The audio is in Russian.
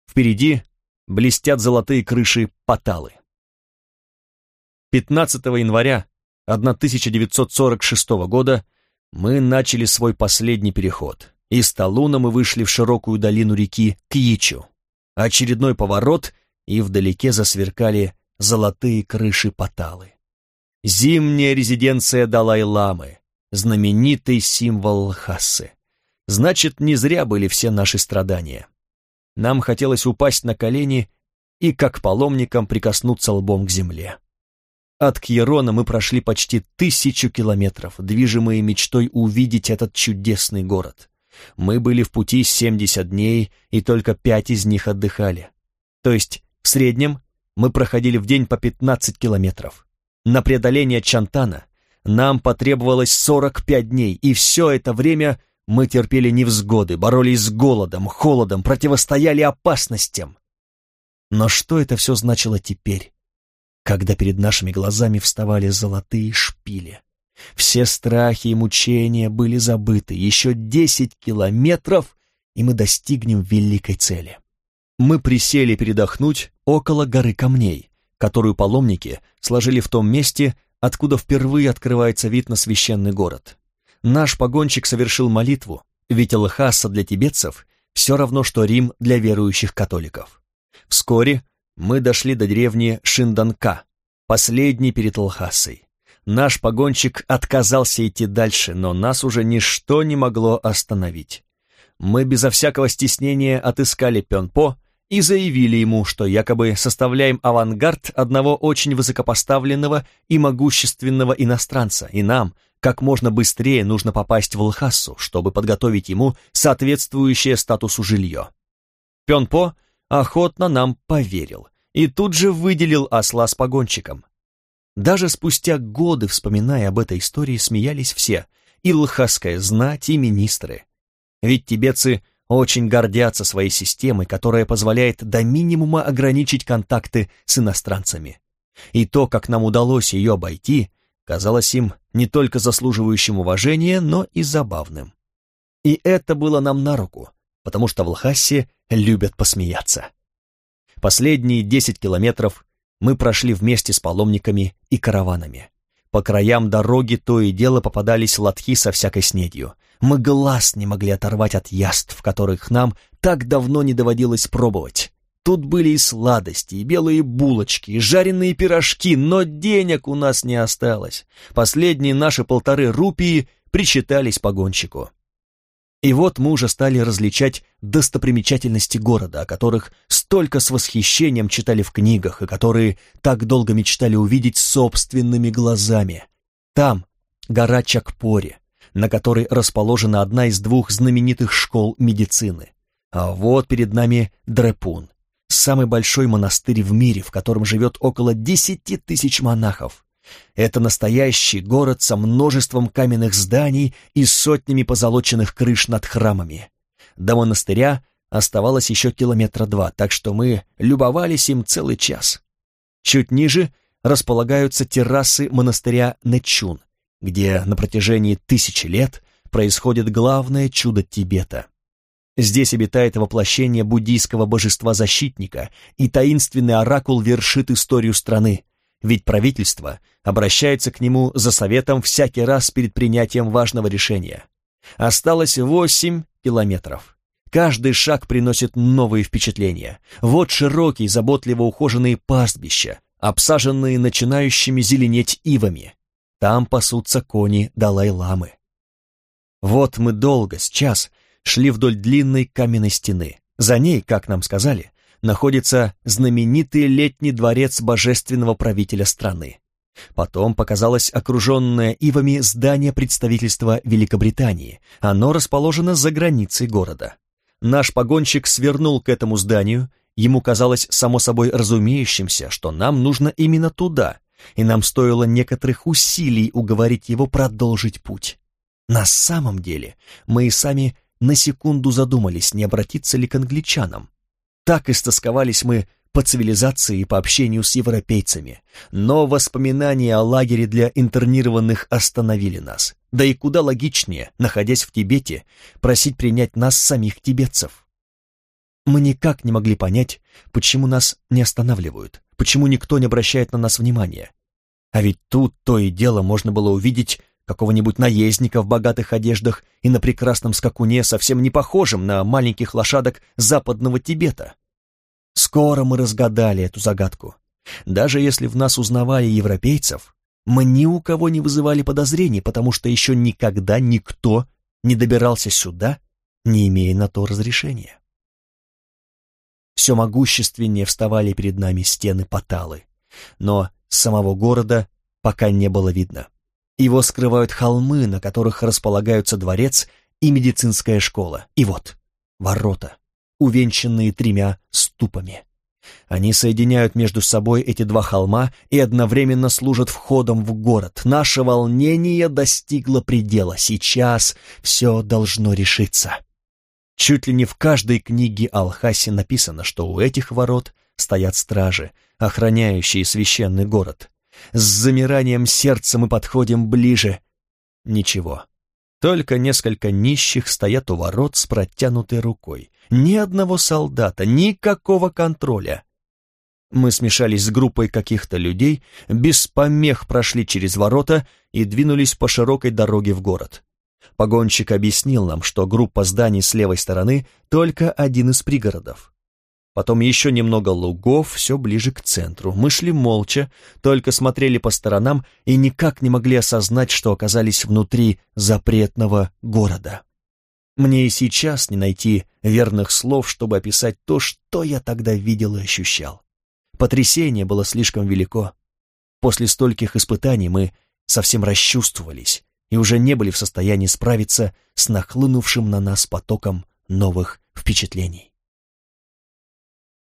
Впереди блестят золотые крыши Патталы. 15 января 1946 года мы начали свой последний переход. Из Талуна мы вышли в широкую долину реки Кьичу. Очередной поворот, и вдалеке засверкали золотые крыши Патталы. Зимняя резиденция Далай-ламы, знаменитый символ Лхасы. Значит, не зря были все наши страдания. Нам хотелось упасть на колени и, как паломникам, прикоснуться лбом к земле. От Кьерона мы прошли почти 1000 километров, движимые мечтой увидеть этот чудесный город. Мы были в пути 70 дней, и только 5 из них отдыхали. То есть, в среднем, мы проходили в день по 15 километров. На преодоление Чантана нам потребовалось 45 дней, и все это время мы терпели невзгоды, боролись с голодом, холодом, противостояли опасностям. Но что это все значило теперь, когда перед нашими глазами вставали золотые шпили? Все страхи и мучения были забыты. Еще 10 километров, и мы достигнем великой цели. Мы присели передохнуть около горы камней, которую паломники сложили в том месте, откуда впервые открывается вид на священный город. Наш погонщик совершил молитву, ведь Лхаса для тибетцев все равно, что Рим для верующих католиков. Вскоре мы дошли до деревни Шинданка, последней перед Лхасой. Наш погонщик отказался идти дальше, но нас уже ничто не могло остановить. Мы безо всякого стеснения отыскали Пёнпо и заявили ему, что якобы составляем авангард одного очень высокопоставленного и могущественного иностранца, и нам как можно быстрее нужно попасть в Лхасу, чтобы подготовить ему соответствующее статусу жилье. Пёнпо охотно нам поверил и тут же выделил осла с погонщиком. Даже спустя годы, вспоминая об этой истории, смеялись все, и лхасская знать, и министры. Ведь тибетцы очень гордятся своей системой, которая позволяет до минимума ограничить контакты с иностранцами. И то, как нам удалось ее обойти, казалось им не только заслуживающим уважения, но и забавным. И это было нам на руку, потому что в Лхасе любят посмеяться. Последние 10 километров мы прошли вместе с паломниками и караванами. По краям дороги то и дело попадались лотки со всякой снедью. Мы глаз не могли оторвать от яств, которых нам так давно не доводилось пробовать. Тут были и сладости, и белые булочки, и жареные пирожки, но денег у нас не осталось. Последние наши 1,5 рупии причитались погонщику. И вот мы уже стали различать достопримечательности города, о которых столько с восхищением читали в книгах и которые так долго мечтали увидеть собственными глазами. Там гора Чакпори, на которой расположена одна из 2 знаменитых школ медицины. А вот перед нами Дрепун, самый большой монастырь в мире, в котором живет около 10 000 монахов. Это настоящий город со множеством каменных зданий и сотнями позолоченных крыш над храмами. До монастыря оставалось еще 2 километра, так что мы любовались им целый час. Чуть ниже располагаются террасы монастыря Нэчун, где на протяжении 1000 лет происходит главное чудо Тибета. Здесь обитает воплощение буддийского божества-защитника, и таинственный оракул вершит историю страны, ведь правительство обращается к нему за советом всякий раз перед принятием важного решения. Осталось 8 километров. Каждый шаг приносит новые впечатления. Вот широкие, заботливо ухоженные пастбища, обсаженные начинающими зеленеть ивами. Там пасутся кони Далай-ламы. Вот мы долго, с час, шли вдоль длинной каменной стены. За ней, как нам сказали, находится знаменитый летний дворец божественного правителя страны. Потом показалось окруженное ивами здание представительства Великобритании. Оно расположено за границей города. Наш погонщик свернул к этому зданию. Ему казалось само собой разумеющимся, что нам нужно именно туда, и нам стоило некоторых усилий уговорить его продолжить путь. На самом деле мы и сами на секунду задумались, не обратиться ли к англичанам. Так истосковались мы по цивилизации и по общению с европейцами, но воспоминания о лагере для интернированных остановили нас. Да и куда логичнее, находясь в Тибете, просить принять нас самих тибетцев. Мы никак не могли понять, почему нас не останавливают, почему никто не обращает на нас внимания. А ведь тут то и дело можно было увидеть какого-нибудь наездника в богатых одеждах и на прекрасном скакуне, совсем не похожем на маленьких лошадок западного Тибета. Скоро мы разгадали эту загадку. Даже если в нас узнавали европейцев, мы ни у кого не вызывали подозрений, потому что еще никогда никто не добирался сюда, не имея на то разрешения. Все могущественнее вставали перед нами стены Паталы, но самого города пока не было видно. Его скрывают холмы, на которых располагаются дворец и медицинская школа. И вот ворота, увенчанные 3 ступами. Они соединяют между собой эти 2 холма и одновременно служат входом в город. Наше волнение достигло предела. Сейчас все должно решиться. Чуть ли не в каждой книге Алхаси написано, что у этих ворот стоят стражи, охраняющие священный город. С замиранием сердца мы подходим ближе. Ничего. Только несколько нищих стоят у ворот с протянутой рукой. Ни одного солдата, никакого контроля. Мы смешались с группой каких-то людей, без помех прошли через ворота и двинулись по широкой дороге в город. Погонщик объяснил нам, что группа зданий с левой стороны только один из пригородов. Потом еще немного лугов, все ближе к центру. Мы шли молча, только смотрели по сторонам и никак не могли осознать, что оказались внутри запретного города. Мне и сейчас не найти верных слов, чтобы описать то, что я тогда видел и ощущал. Потрясение было слишком велико. После стольких испытаний мы совсем расчувствовались и уже не были в состоянии справиться с нахлынувшим на нас потоком новых впечатлений.